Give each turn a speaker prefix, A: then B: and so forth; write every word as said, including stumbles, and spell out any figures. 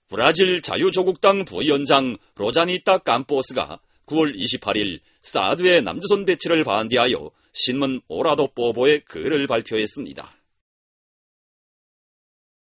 A: 브라질 자유조국당 부위원장 로자니타 캄포스가 구월 이십팔일 사드의 남조선 배치를 반대하여 신문 오라도 뽀보에 글을 발표했습니다.